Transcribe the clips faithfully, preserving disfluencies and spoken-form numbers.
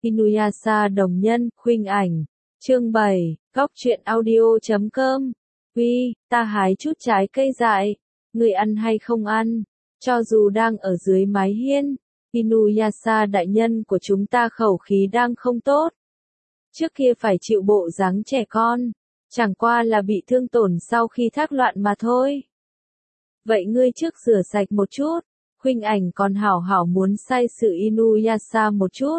Inuyasha đồng nhân, khuynh ảnh. Chương bảy, góc truyện audio chấm com. Uy, ta hái chút trái cây dại, người ăn hay không ăn? Cho dù đang ở dưới mái hiên, Inuyasha đại nhân của chúng ta khẩu khí đang không tốt. Trước kia phải chịu bộ dáng trẻ con, chẳng qua là bị thương tổn sau khi thác loạn mà thôi. Vậy ngươi trước rửa sạch một chút, khuynh ảnh còn hảo hảo muốn sai sự Inuyasha một chút.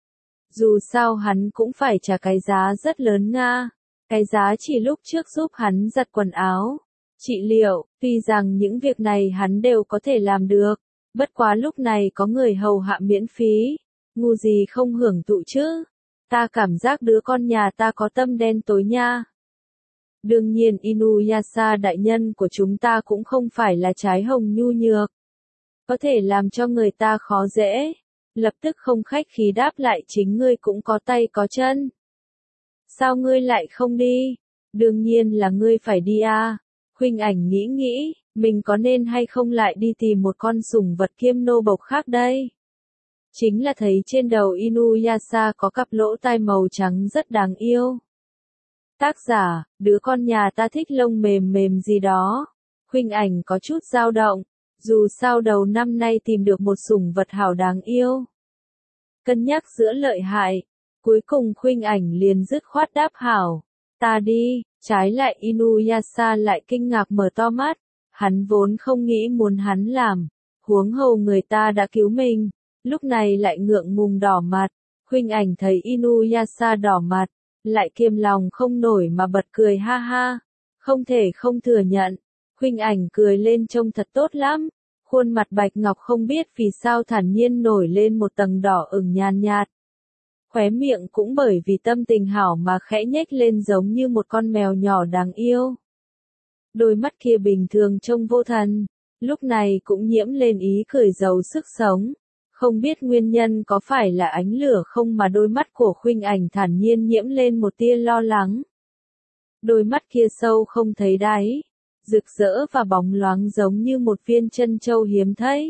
Dù sao hắn cũng phải trả cái giá rất lớn nga. Cái giá chỉ lúc trước giúp hắn giặt quần áo, trị liệu, tuy rằng những việc này hắn đều có thể làm được, bất quá lúc này có người hầu hạ miễn phí, ngu gì không hưởng thụ chứ. Ta cảm giác đứa con nhà ta có tâm đen tối nha. Đương nhiên Inuyasha đại nhân của chúng ta cũng không phải là trái hồng nhu nhược, có thể làm cho người ta khó dễ. Lập tức không khách khí đáp lại, chính ngươi cũng có tay có chân. Sao ngươi lại không đi? Đương nhiên là ngươi phải đi à. Khuynh ảnh nghĩ nghĩ, mình có nên hay không lại đi tìm một con sủng vật kiêm nô bộc khác đây? Chính là thấy trên đầu Inuyasha có cặp lỗ tai màu trắng rất đáng yêu. Tác giả, đứa con nhà ta thích lông mềm mềm gì đó. Khuynh ảnh có chút dao động. Dù sao đầu năm nay tìm được một sủng vật hảo đáng yêu. Cân nhắc giữa lợi hại, cuối cùng khuynh ảnh liền dứt khoát đáp hảo. Ta đi, trái lại Inuyasha lại kinh ngạc mở to mắt. Hắn vốn không nghĩ muốn hắn làm, huống hồ người ta đã cứu mình, lúc này lại ngượng ngùng đỏ mặt. Khuynh ảnh thấy Inuyasha đỏ mặt, lại kiềm lòng không nổi mà bật cười ha ha. Không thể không thừa nhận. Khuynh ảnh cười lên trông thật tốt lắm, khuôn mặt bạch ngọc không biết vì sao thản nhiên nổi lên một tầng đỏ ửng nhàn nhạt. Khóe miệng cũng bởi vì tâm tình hảo mà khẽ nhếch lên giống như một con mèo nhỏ đáng yêu. Đôi mắt kia bình thường trông vô thần, lúc này cũng nhiễm lên ý cười giàu sức sống. Không biết nguyên nhân có phải là ánh lửa không mà đôi mắt của khuynh ảnh thản nhiên nhiễm lên một tia lo lắng. Đôi mắt kia sâu không thấy đáy, rực rỡ và bóng loáng giống như một viên trân châu hiếm thấy,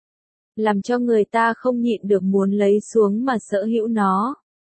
làm cho người ta không nhịn được muốn lấy xuống mà sở hữu nó.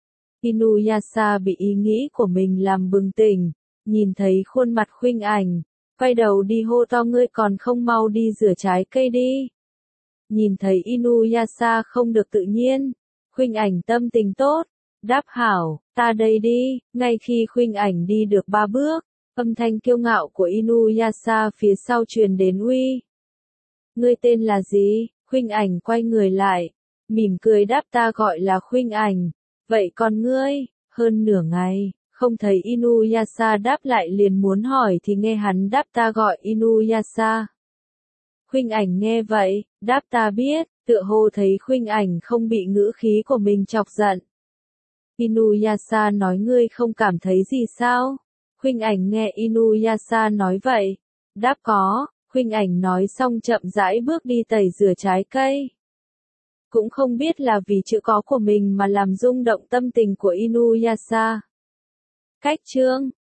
Inuyasha bị ý nghĩ của mình làm bừng tỉnh, nhìn thấy khuôn mặt khuynh ảnh, quay đầu đi hô to, ngươi còn không mau đi rửa trái cây đi. Nhìn thấy Inuyasha không được tự nhiên, khuynh ảnh tâm tình tốt, đáp hảo, ta đây đi. Ngay khi khuynh ảnh đi được ba bước, âm thanh kiêu ngạo của Inuyasha phía sau truyền đến, uy. Ngươi tên là gì? Khuynh ảnh quay người lại, mỉm cười đáp, ta gọi là khuynh ảnh. Vậy còn ngươi? Hơn nửa ngày, không thấy Inuyasha đáp lại liền muốn hỏi thì nghe hắn đáp, ta gọi Inuyasha. Khuynh ảnh nghe vậy, đáp, ta biết, tựa hồ thấy khuynh ảnh không bị ngữ khí của mình chọc giận. Inuyasha nói, ngươi không cảm thấy gì sao? Khuynh ảnh nghe Inuyasha nói vậy, đáp có. Khuynh ảnh nói xong chậm rãi bước đi tẩy rửa trái cây. Cũng không biết là vì chữ có của mình mà làm rung động tâm tình của Inuyasha. Cách chương